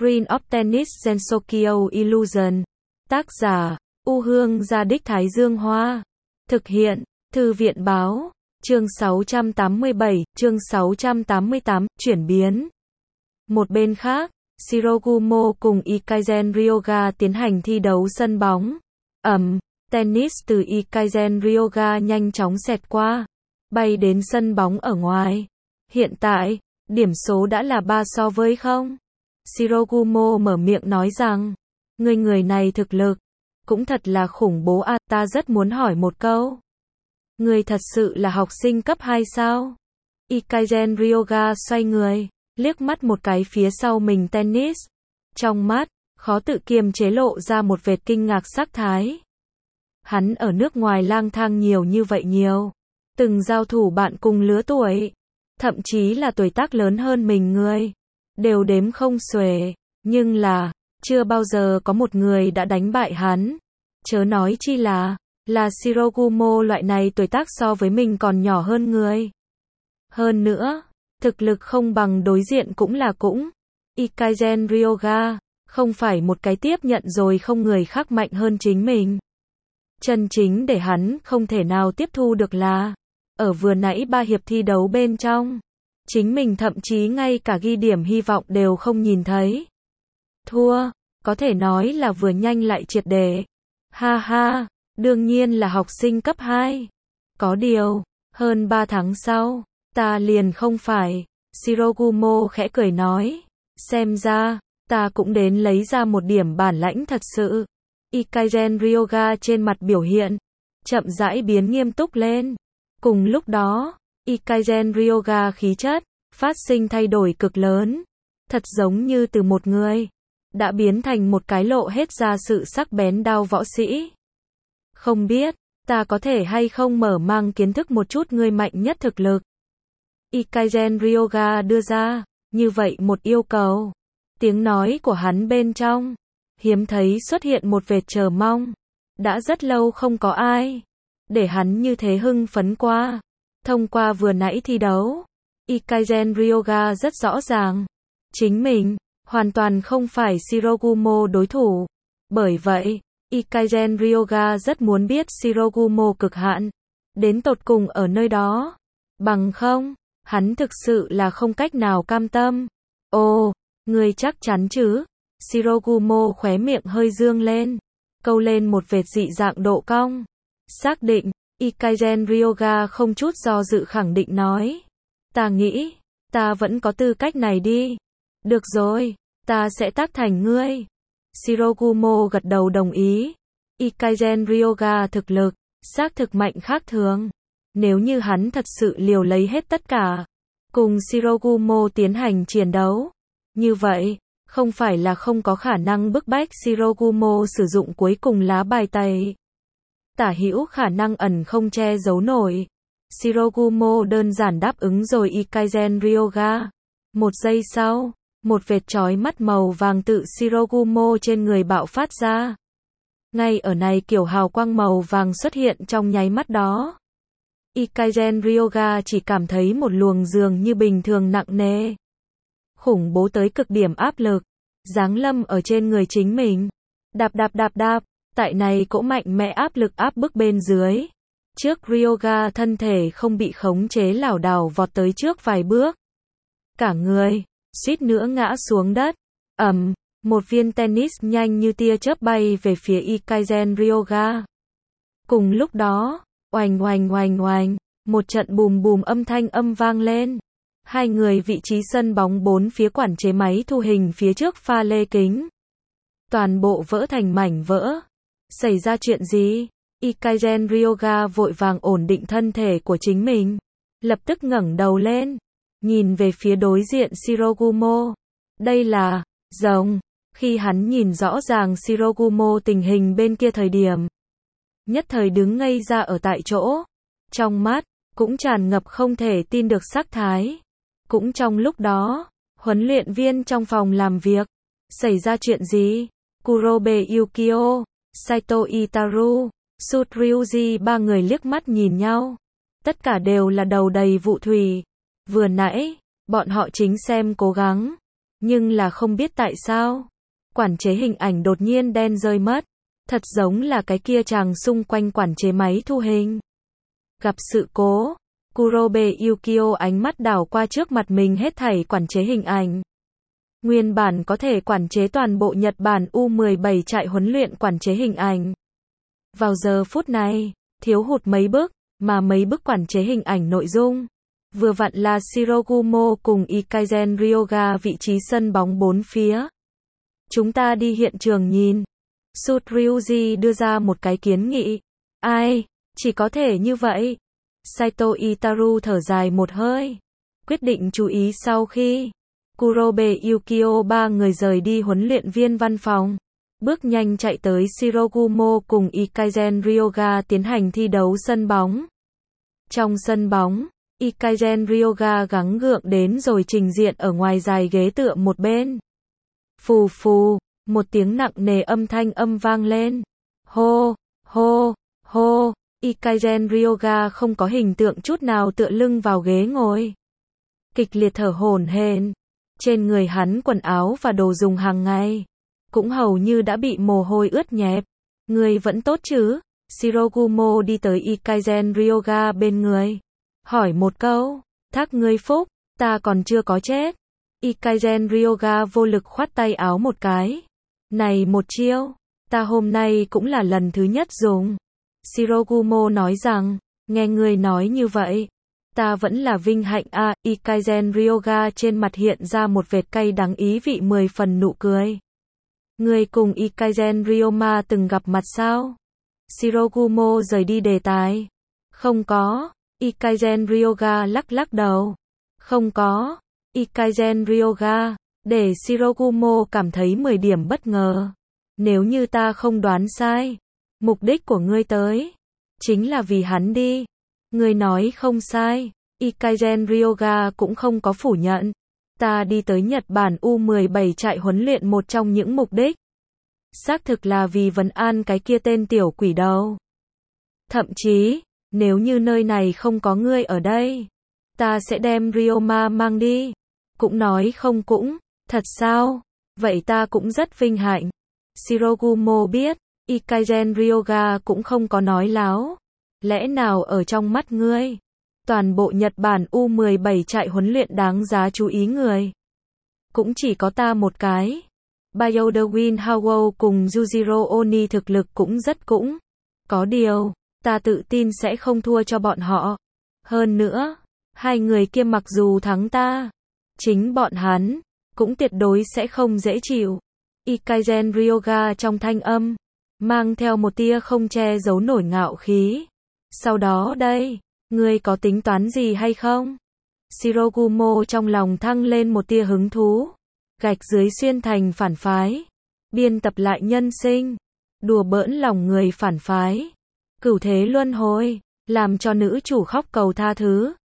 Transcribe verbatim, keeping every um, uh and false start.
Screen of Tennis Gensokyo Illusion. Tác giả, U Hương Gia Đích Thái Dương Hoa. Thực hiện, Thư viện Báo. Chương sáu trăm tám mươi bảy, chương sáu trăm tám mươi tám, chuyển biến. Một bên khác, Shirogumo cùng Ikaisen Ryoga tiến hành thi đấu sân bóng. Ầm, tennis từ Ikaisen Ryoga nhanh chóng xẹt qua, bay đến sân bóng ở ngoài. Hiện tại, điểm số đã là ba so với không. Shirogumo mở miệng nói rằng, người người này thực lực, cũng thật là khủng bố à, ta rất muốn hỏi một câu. Người thật sự là học sinh cấp hai sao? Ikaisen Ryoga xoay người, liếc mắt một cái phía sau mình tennis. Trong mắt, khó tự kiềm chế lộ ra một vệt kinh ngạc sắc thái. Hắn ở nước ngoài lang thang nhiều như vậy nhiều. Từng giao thủ bạn cùng lứa tuổi. Thậm chí là tuổi tác lớn hơn mình người. Đều đếm không xuể. Nhưng là, chưa bao giờ có một người đã đánh bại hắn. Chớ nói chi là, là Shirogumo loại này tuổi tác so với mình còn nhỏ hơn người. Hơn nữa, thực lực không bằng đối diện cũng là cũng. Ikaisen Ryoga, không phải một cái tiếp nhận rồi không người khác mạnh hơn chính mình. Chân chính để hắn không thể nào tiếp thu được là, ở vừa nãy ba hiệp thi đấu bên trong, chính mình thậm chí ngay cả ghi điểm hy vọng đều không nhìn thấy. Thua, có thể nói là vừa nhanh lại triệt để. Ha ha, đương nhiên là học sinh cấp hai. Có điều, hơn ba tháng sau, ta liền không phải. Shirogumo khẽ cười nói, xem ra, ta cũng đến lấy ra một điểm bản lãnh thật sự. Ikaisen Ryoga trên mặt biểu hiện, chậm rãi biến nghiêm túc lên. Cùng lúc đó, Ikaisen Ryoga khí chất, phát sinh thay đổi cực lớn. Thật giống như từ một người, đã biến thành một cái lộ hết ra sự sắc bén đao võ sĩ. Không biết, ta có thể hay không mở mang kiến thức một chút người mạnh nhất thực lực. Ikaisen Ryoga đưa ra, như vậy một yêu cầu. Tiếng nói của hắn bên trong, hiếm thấy xuất hiện một vệt chờ mong. Đã rất lâu không có ai để hắn như thế hưng phấn qua. Thông qua vừa nãy thi đấu, Ikaisen Ryoga rất rõ ràng, chính mình hoàn toàn không phải Shirogumo đối thủ. Bởi vậy, Ikaisen Ryoga rất muốn biết Shirogumo cực hạn đến tột cùng ở nơi đó. Bằng không, hắn thực sự là không cách nào cam tâm. Ồ, ngươi chắc chắn chứ? Shirogumo khóe miệng hơi dương lên, câu lên một vệt dị dạng độ cong. Xác định, Ikaisen Ryoga không chút do dự khẳng định nói. Ta nghĩ, ta vẫn có tư cách này đi. Được rồi, ta sẽ tác thành ngươi. Shirogumo gật đầu đồng ý. Ikaisen Ryoga thực lực, xác thực mạnh khác thường. Nếu như hắn thật sự liều lấy hết tất cả, cùng Shirogumo tiến hành chiến đấu, như vậy, không phải là không có khả năng bức bách Shirogumo sử dụng cuối cùng lá bài tẩy. Tả hữu khả năng ẩn không che giấu nổi. Shirogumo đơn giản đáp ứng rồi Ikaisen Ryoga. Một giây sau, một vệt chói mắt màu vàng tự Shirogumo trên người bạo phát ra. Ngay ở này kiểu hào quang màu vàng xuất hiện trong nháy mắt đó. Ikaisen Ryoga chỉ cảm thấy một luồng dường như bình thường nặng nề. Khủng bố tới cực điểm áp lực, giáng lâm ở trên người chính mình. Đạp đạp đạp đạp, tại này cỗ mạnh mẽ áp lực áp bức bên dưới. Trước Ryoga thân thể không bị khống chế lảo đảo vọt tới trước vài bước. Cả người, suýt nữa ngã xuống đất. Ầm, một viên tennis nhanh như tia chớp bay về phía Ikaisen Ryoga. Cùng lúc đó, oành oành oành oành, một trận bùm bùm âm thanh âm vang lên. Hai người vị trí sân bóng bốn phía quản chế máy thu hình phía trước pha lê kính. Toàn bộ vỡ thành mảnh vỡ. Xảy ra chuyện gì? Ikaisen Ryoga vội vàng ổn định thân thể của chính mình. Lập tức ngẩng đầu lên. Nhìn về phía đối diện Shirogumo. Đây là, rồng. Khi hắn nhìn rõ ràng Shirogumo tình hình bên kia thời điểm. Nhất thời đứng ngây ra ở tại chỗ. Trong mắt, cũng tràn ngập không thể tin được sắc thái. Cũng trong lúc đó, huấn luyện viên trong phòng làm việc. Xảy ra chuyện gì? Kurobe Yukio, Saito Itaru, Sut Ryuji ba người liếc mắt nhìn nhau. Tất cả đều là đầu đầy vụ thủy. Vừa nãy, bọn họ chính xem cố gắng Nhưng là không biết tại sao, quản chế hình ảnh đột nhiên đen rơi mất. Thật giống là cái kia chàng xung quanh quản chế máy thu hình. Gặp sự cố, Kurobe Yukio ánh mắt đảo qua trước mặt mình hết thảy quản chế hình ảnh. Nguyên bản có thể quản chế toàn bộ Nhật Bản U mười bảy trại huấn luyện quản chế hình ảnh. Vào giờ phút này, thiếu hụt mấy bước, mà mấy bức quản chế hình ảnh nội dung. Vừa vặn là Shirogumo cùng Ikazen Ryoga vị trí sân bóng bốn phía. Chúng ta đi hiện trường nhìn. Sud Ryuji đưa ra một cái kiến nghị. Ai, chỉ có thể như vậy. Saito Itaru thở dài một hơi. Quyết định chú ý sau khi Kurobe Yukio ba người rời đi huấn luyện viên văn phòng. Bước nhanh chạy tới Shirogumo cùng Ikazen Ryoga tiến hành thi đấu sân bóng. Trong sân bóng, Ikazen Ryoga gắng gượng đến rồi trình diện ở ngoài dài ghế tựa một bên. Phù phù, một tiếng nặng nề âm thanh âm vang lên. Hô, hô, hô, Ikazen Ryoga không có hình tượng chút nào tựa lưng vào ghế ngồi. Kịch liệt thở hổn hển. Trên người hắn quần áo và đồ dùng hàng ngày cũng hầu như đã bị mồ hôi ướt nhẹp. Người vẫn tốt chứ? Shirogumo đi tới Ikazen Ryoga bên người. Hỏi một câu. Thác ngươi phúc, ta còn chưa có chết. Ikazen Ryoga vô lực khoát tay áo một cái. Này một chiêu, ta hôm nay cũng là lần thứ nhất dùng. Shirogumo nói rằng, nghe ngươi nói như vậy, ta vẫn là vinh hạnh a. À, Ikazen Ryoga trên mặt hiện ra một vệt cay đắng ý vị mười phần nụ cười. Ngươi cùng Ikazen Ryoma từng gặp mặt sao? Shirogumo rời đi đề tài. Không có. Ikazen Ryoga lắc lắc đầu. Không có. Ikazen Ryoga, để Shirogumo cảm thấy mười điểm bất ngờ. Nếu như ta không đoán sai, mục đích của ngươi tới chính là vì hắn đi. Ngươi nói không sai. Ikazen Ryoga cũng không có phủ nhận. Ta đi tới Nhật Bản U mười bảy trại huấn luyện một trong những mục đích. Xác thực là vì vấn an cái kia tên tiểu quỷ đầu. Thậm chí, nếu như nơi này không có ngươi ở đây, ta sẽ đem Ryoma mang đi. Cũng nói không cũng, thật sao? Vậy ta cũng rất vinh hạnh. Shirogumo biết, Ikazen Ryoga cũng không có nói láo. Lẽ nào ở trong mắt ngươi, toàn bộ Nhật Bản U mười bảy trại huấn luyện đáng giá chú ý người cũng chỉ có ta một cái. Bayodewin Howell cùng Yujiro Oni thực lực cũng rất cũng có điều, ta tự tin sẽ không thua cho bọn họ. Hơn nữa, hai người kia mặc dù thắng ta, chính bọn hắn cũng tuyệt đối sẽ không dễ chịu. Ikazen Ryoga trong thanh âm mang theo một tia không che giấu nổi ngạo khí. Sau đó đây, ngươi có tính toán gì hay không? Shirogumo trong lòng thăng lên một tia hứng thú. Gạch dưới xuyên thành phản phái, biên tập lại nhân sinh, đùa bỡn lòng người phản phái, cửu thế luân hồi, làm cho nữ chủ khóc cầu tha thứ.